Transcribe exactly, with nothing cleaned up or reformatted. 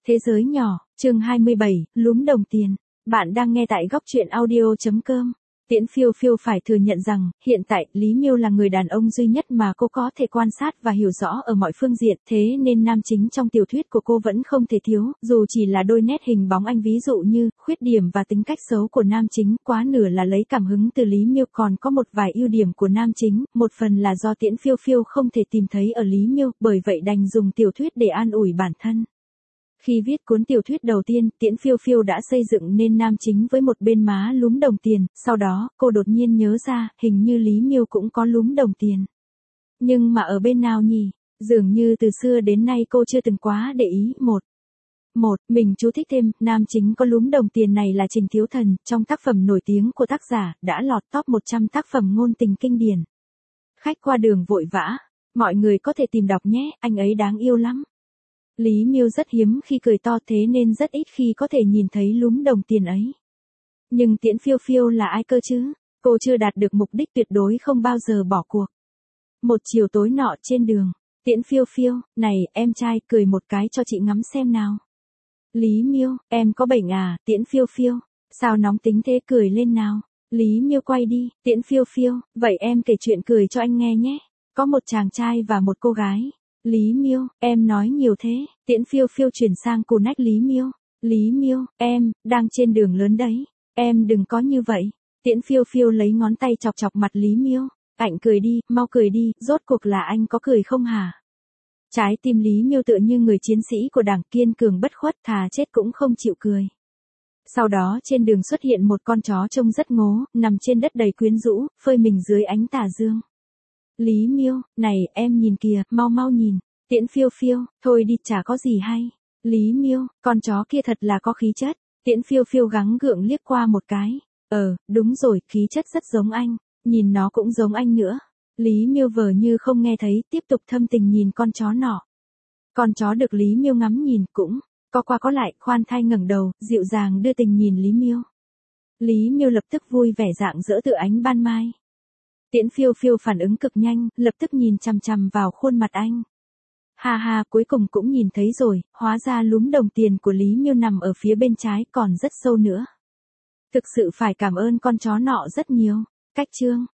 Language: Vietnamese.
Thế giới nhỏ, chương hai mươi bảy, lúm đồng tiền. Bạn đang nghe tại góc truyện audio.com. Tiễn Phiêu Phiêu phải thừa nhận rằng, hiện tại, Lý Miêu là người đàn ông duy nhất mà cô có thể quan sát và hiểu rõ ở mọi phương diện, thế nên nam chính trong tiểu thuyết của cô vẫn không thể thiếu, dù chỉ là đôi nét hình bóng anh, ví dụ như, khuyết điểm và tính cách xấu của nam chính, quá nửa là lấy cảm hứng từ Lý Miêu, còn có một vài ưu điểm của nam chính, một phần là do Tiễn Phiêu Phiêu không thể tìm thấy ở Lý Miêu, bởi vậy đành dùng tiểu thuyết để an ủi bản thân. Khi viết cuốn tiểu thuyết đầu tiên, Tiễn Phiêu Phiêu đã xây dựng nên nam chính với một bên má lúm đồng tiền, sau đó, cô đột nhiên nhớ ra, hình như Lý Miêu cũng có lúm đồng tiền. Nhưng mà ở bên nào nhỉ? Dường như từ xưa đến nay cô chưa từng quá để ý. Một. Một, mình chú thích thêm, nam chính có lúm đồng tiền này là Trình Thiếu Thần, trong tác phẩm nổi tiếng của tác giả, đã lọt top một trăm tác phẩm ngôn tình kinh điển. Khách qua đường vội vã, mọi người có thể tìm đọc nhé, anh ấy đáng yêu lắm. Lý Miêu rất hiếm khi cười to, thế nên rất ít khi có thể nhìn thấy lúm đồng tiền ấy. Nhưng Tiễn Phiêu Phiêu là ai cơ chứ? Cô chưa đạt được mục đích, tuyệt đối không bao giờ bỏ cuộc. Một chiều tối nọ trên đường, Tiễn Phiêu Phiêu, này, em trai, cười một cái cho chị ngắm xem nào. Lý Miêu, em có bệnh à? Tiễn Phiêu Phiêu, sao nóng tính thế, cười lên nào. Lý Miêu quay đi, Tiễn Phiêu Phiêu, vậy em kể chuyện cười cho anh nghe nhé. Có một chàng trai và một cô gái. Lý Miêu, em nói nhiều thế. Tiễn Phiêu Phiêu chuyển sang cù nách Lý Miêu. Lý Miêu, em, đang trên đường lớn đấy. Em đừng có như vậy. Tiễn Phiêu Phiêu lấy ngón tay chọc chọc mặt Lý Miêu. Anh cười đi, mau cười đi, rốt cuộc là anh có cười không hả? Trái tim Lý Miêu tựa như người chiến sĩ của Đảng, kiên cường bất khuất, thà chết cũng không chịu cười. Sau đó trên đường xuất hiện một con chó trông rất ngố, nằm trên đất đầy quyến rũ, phơi mình dưới ánh tà dương. Lý Miêu, này, em nhìn kìa, mau mau nhìn. Tiễn Phiêu Phiêu, thôi đi, chả có gì hay. Lý Miêu, con chó kia thật là có khí chất. Tiễn Phiêu Phiêu gắng gượng liếc qua một cái. Ờ, đúng rồi, khí chất rất giống anh. Nhìn nó cũng giống anh nữa. Lý Miêu vờ như không nghe thấy, tiếp tục thâm tình nhìn con chó nọ. Con chó được Lý Miêu ngắm nhìn, cũng có qua có lại, khoan thai ngẩng đầu, dịu dàng đưa tình nhìn Lý Miêu. Lý Miêu lập tức vui vẻ rạng rỡ tựa ánh ban mai. Tiễn Phiêu Phiêu phản ứng cực nhanh, lập tức nhìn chằm chằm vào khuôn mặt anh. Ha ha, cuối cùng cũng nhìn thấy rồi, hóa ra lúm đồng tiền của Lý Miêu nằm ở phía bên trái, còn rất sâu nữa. Thực sự phải cảm ơn con chó nọ rất nhiều. Cách chương